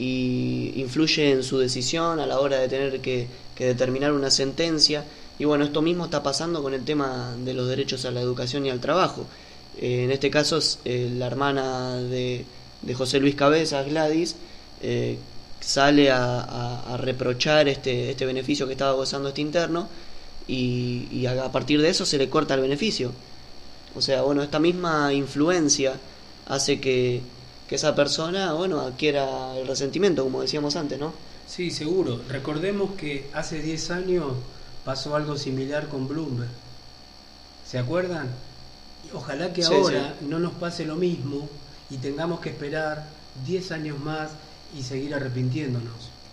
y influye en su decisión a la hora de tener que, que determinar una sentencia. Y bueno, esto mismo está pasando con el tema de los derechos a la educación y al trabajo. Eh, en este caso es eh, la hermana de, de José Luis Cabezas, Gladys, eh, sale a, a, a reprochar este, este beneficio que estaba gozando este interno y, y a, a partir de eso se le corta el beneficio. O sea, bueno, esta misma influencia hace que, que esa persona, bueno, adquiera el resentimiento, como decíamos antes, ¿no? Sí, seguro. Recordemos que hace diez años pasó algo similar con Bloomberg. ¿Se acuerdan? Ojalá que Sí, ahora sí. no nos pase lo mismo y tengamos que esperar diez años más y seguir arrepintiéndonos.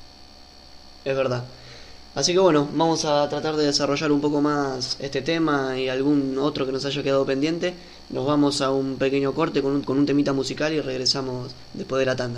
Es verdad. Así que bueno, vamos a tratar de desarrollar un poco más este tema y algún otro que nos haya quedado pendiente. Nos vamos a un pequeño corte con un, con un temita musical y regresamos después de la tanda.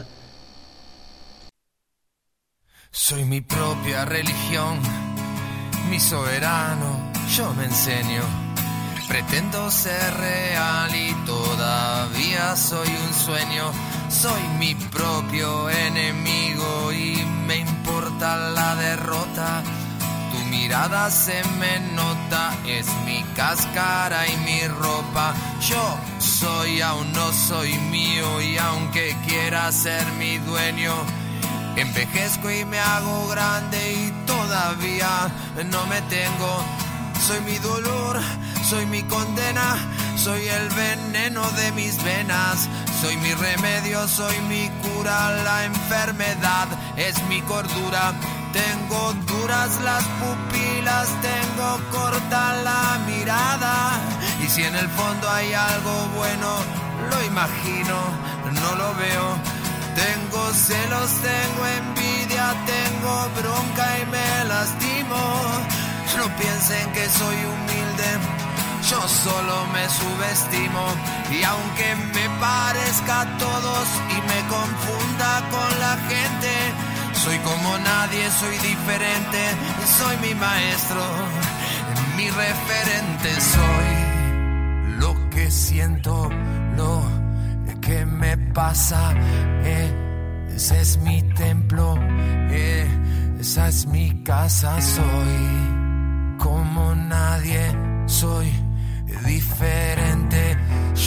Soy mi propia religión, mi soberano, yo me enseño. Pretendo ser real y todavía soy un sueño. Soy mi propio enemigo y me importa la derrota. Tu mirada se me nota, es mi cáscara y mi ropa. Yo soy, aún no soy mío, y aunque quiera ser mi dueño, envejezco y me hago grande y todavía no me tengo. Soy mi dolor, soy mi condena, soy el veneno de mis venas. Soy mi remedio, soy mi cura, la enfermedad es mi cordura. Tengo duras las pupilas, tengo corta la mirada. Y si en el fondo hay algo bueno, lo imagino, no lo veo. Tengo celos, tengo envidia, tengo bronca y me lastimo. No piensen que soy humilde, yo solo me subestimo. Y aunque me parezca a todos y me confunda con la gente, soy como nadie, soy diferente, soy mi maestro, mi referente. Soy lo que siento, lo que me pasa, eh, ese es mi templo, eh, esa es mi casa. Soy como nadie, soy diferente,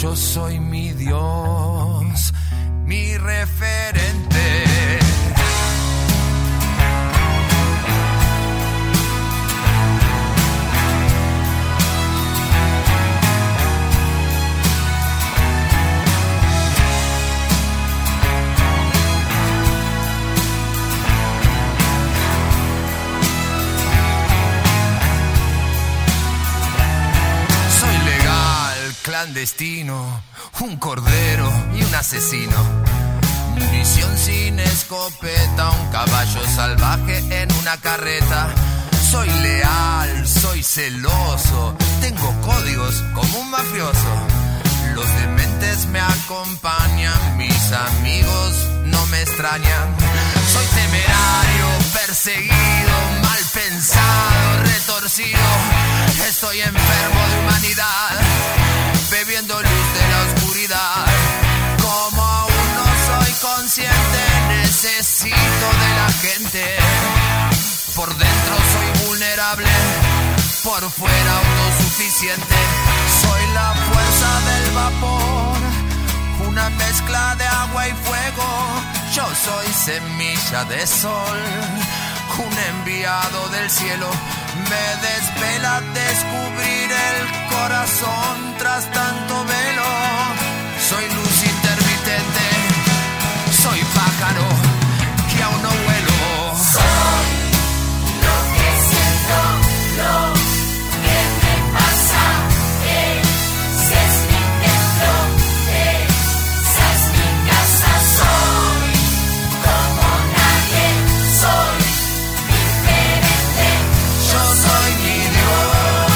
Yo soy mi Dios, mi referente. Clandestino, un cordero y un asesino. Munición sin escopeta, un caballo salvaje en una carreta. Soy leal, soy celoso, tengo códigos como un mafioso. Los dementes me acompañan, mis amigos no me extrañan. Soy temerario, perseguido, mal pensado, retorcido. Estoy enfermo de humanidad, bebiendo luz de la oscuridad. Como aún no soy consciente, necesito de la gente. Por dentro soy vulnerable, por fuera autosuficiente. Soy la fuerza del vapor, una mezcla de agua y fuego. Yo soy semilla de sol, un enviado del cielo. Me desvela descubrir el corazón tras tanto velo. Soy luz intermitente, soy pájaro que aún no vuelo. Soy lo que siento, lo que me pasa. Ese es mi templo, esa es mi casa. Soy como nadie, soy diferente. Yo soy mi Dios.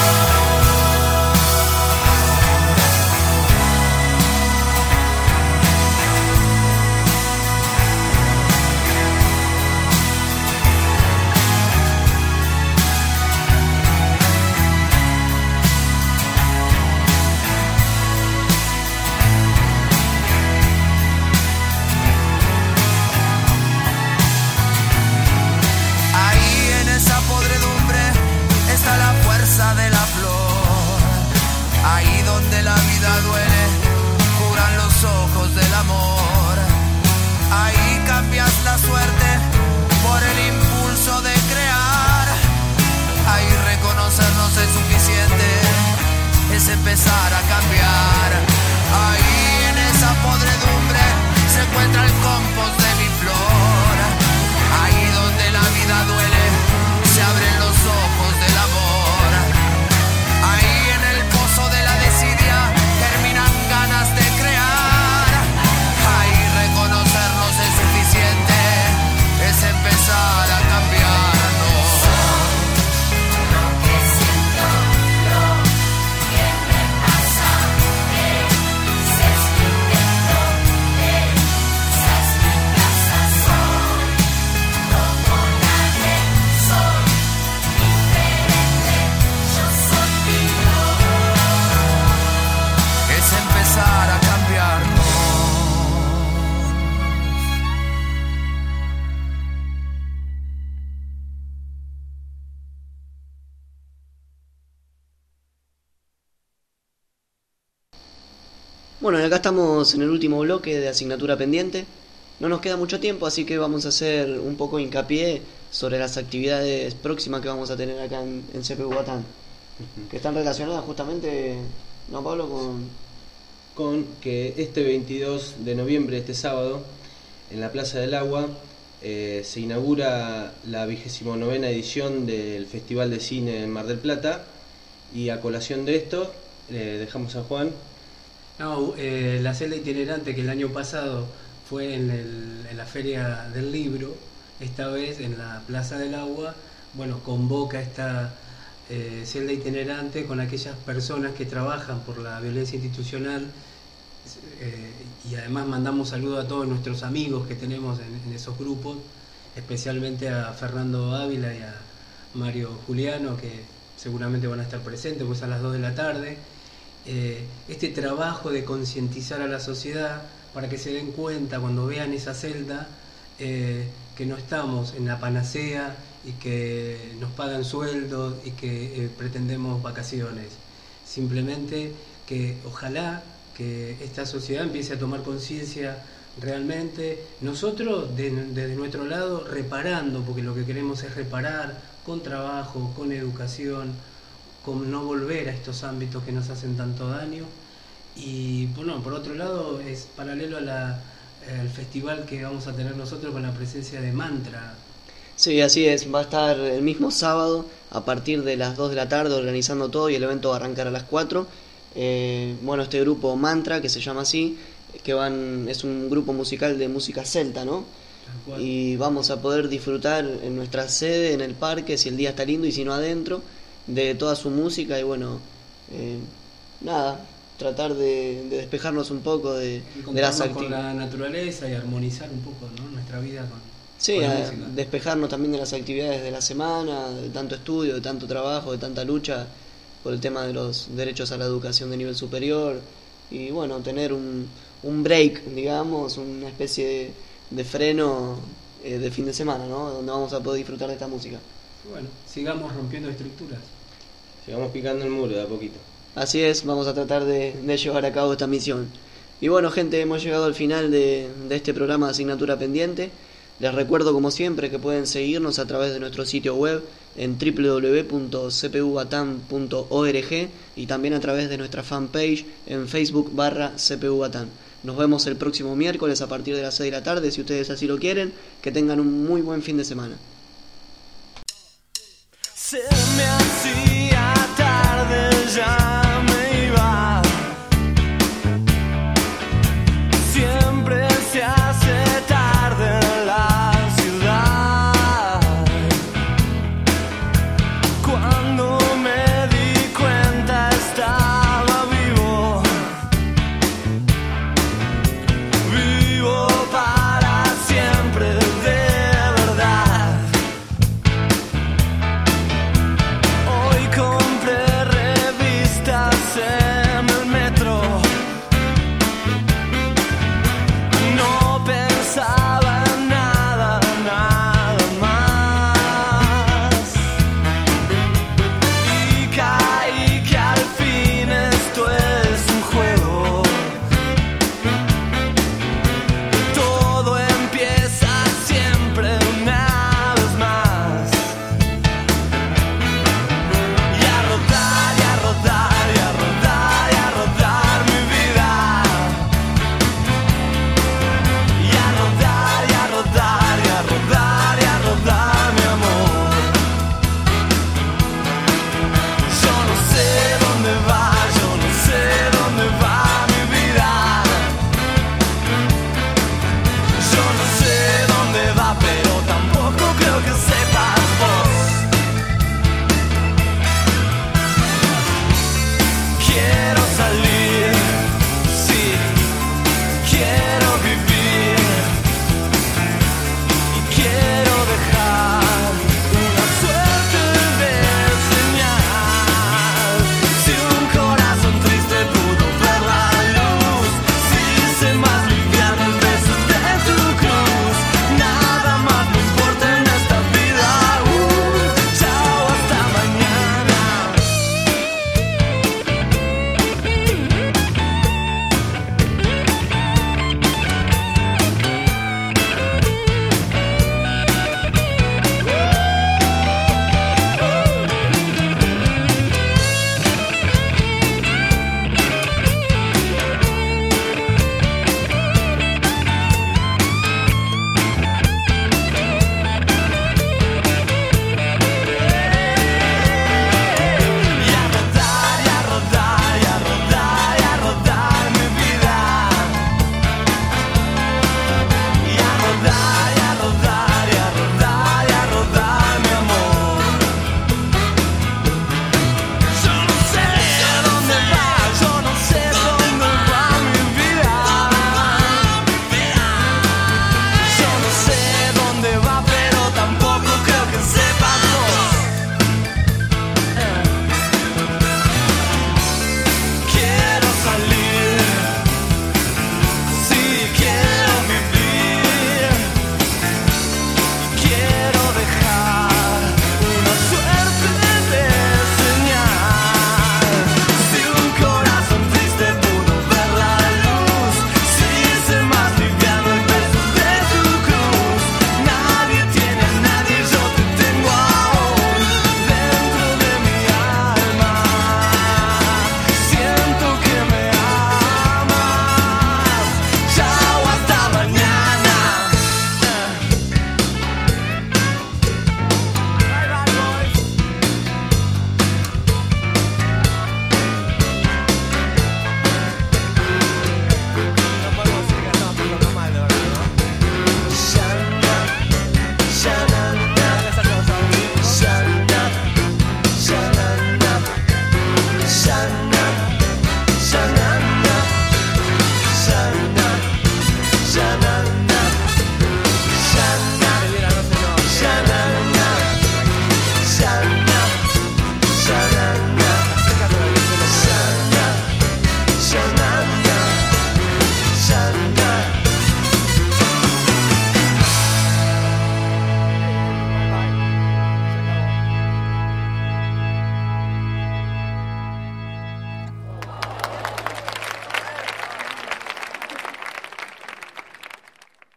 Ahí en esa podredumbre está la fuerza de la flor. Ahí donde la vida duele, curan los ojos del amor. Ahí cambias la suerte por el impulso de crear. Ahí reconocernos es suficiente, es empezar a cambiar. Ahí en esa podredumbre se encuentra el compost de mi flor. Ahí donde la vida duele, se abren los ojos del amor. Ahí en el pozo de la desidia terminan ganas de crear. Ahí reconocernos es suficiente, es empezar a cambiarnos. Lo que siento, lo que me pasa, ese es mi templo, esa es mi casa. Soy como nadie, soy diferente. Yo soy Dios. Es empezar a cambiarnos. Bueno, y acá estamos en el último bloque de asignatura pendiente. No nos queda mucho tiempo, así que vamos a hacer un poco de hincapié sobre las actividades próximas que vamos a tener acá en, en C P U Guatán, que están relacionadas justamente, ¿no, Pablo? Con... Con que este veintidós de noviembre, este sábado, en la Plaza del Agua, eh, se inaugura la vigésimo novena edición del Festival de Cine en Mar del Plata. Y a colación de esto, eh, dejamos a Juan. No, eh, la celda itinerante que el año pasado fue en, el, en la Feria del Libro, esta vez en la Plaza del Agua, bueno, convoca esta eh, celda itinerante con aquellas personas que trabajan por la violencia institucional, eh, y además mandamos saludos a todos nuestros amigos que tenemos en, en esos grupos, especialmente a Fernando Ávila y a Mario Juliano, que seguramente van a estar presentes, pues a las dos de la tarde. Eh, este trabajo de concientizar a la sociedad para que se den cuenta cuando vean esa celda eh, que no estamos en la panacea y que nos pagan sueldos y que eh, pretendemos vacaciones. Simplemente que ojalá que esta sociedad empiece a tomar conciencia realmente. Nosotros, de, desde nuestro lado, reparando, porque lo que queremos es reparar con trabajo, con educación, con no volver a estos ámbitos que nos hacen tanto daño. Y bueno, por otro lado, es paralelo a la, al festival que vamos a tener nosotros con la presencia de Mantra. Sí, así es, va a estar el mismo sábado a partir de las dos de la tarde organizando todo y el evento va a arrancar a las cuatro. Eh, bueno, este grupo Mantra, que se llama así, que van es un grupo musical de música celta, ¿no? Y vamos a poder disfrutar en nuestra sede, en el parque, si el día está lindo y si no adentro, de toda su música y bueno, eh, nada, tratar de, de despejarnos un poco de, de las actividades. Con la naturaleza y armonizar un poco, ¿no?, nuestra vida con, sí, con la a, música. Despejarnos también de las actividades de la semana, de tanto estudio, de tanto trabajo, de tanta lucha por el tema de los derechos a la educación de nivel superior y bueno, tener un, un break, digamos, una especie de, de freno eh, de fin de semana, ¿no?, donde vamos a poder disfrutar de esta música. Bueno, sigamos rompiendo estructuras. Sigamos picando el muro de a poquito. Así es, vamos a tratar de, de llevar a cabo esta misión. Y bueno, gente, hemos llegado al final de, de este programa de Asignatura Pendiente. Les recuerdo, como siempre, que pueden seguirnos a través de nuestro sitio web en doble u doble u doble u punto c p u batam punto org y también a través de nuestra fanpage en Facebook barra C P U Batam. Nos vemos el próximo miércoles a partir de las seis de la tarde, si ustedes así lo quieren. Que tengan un muy buen fin de semana.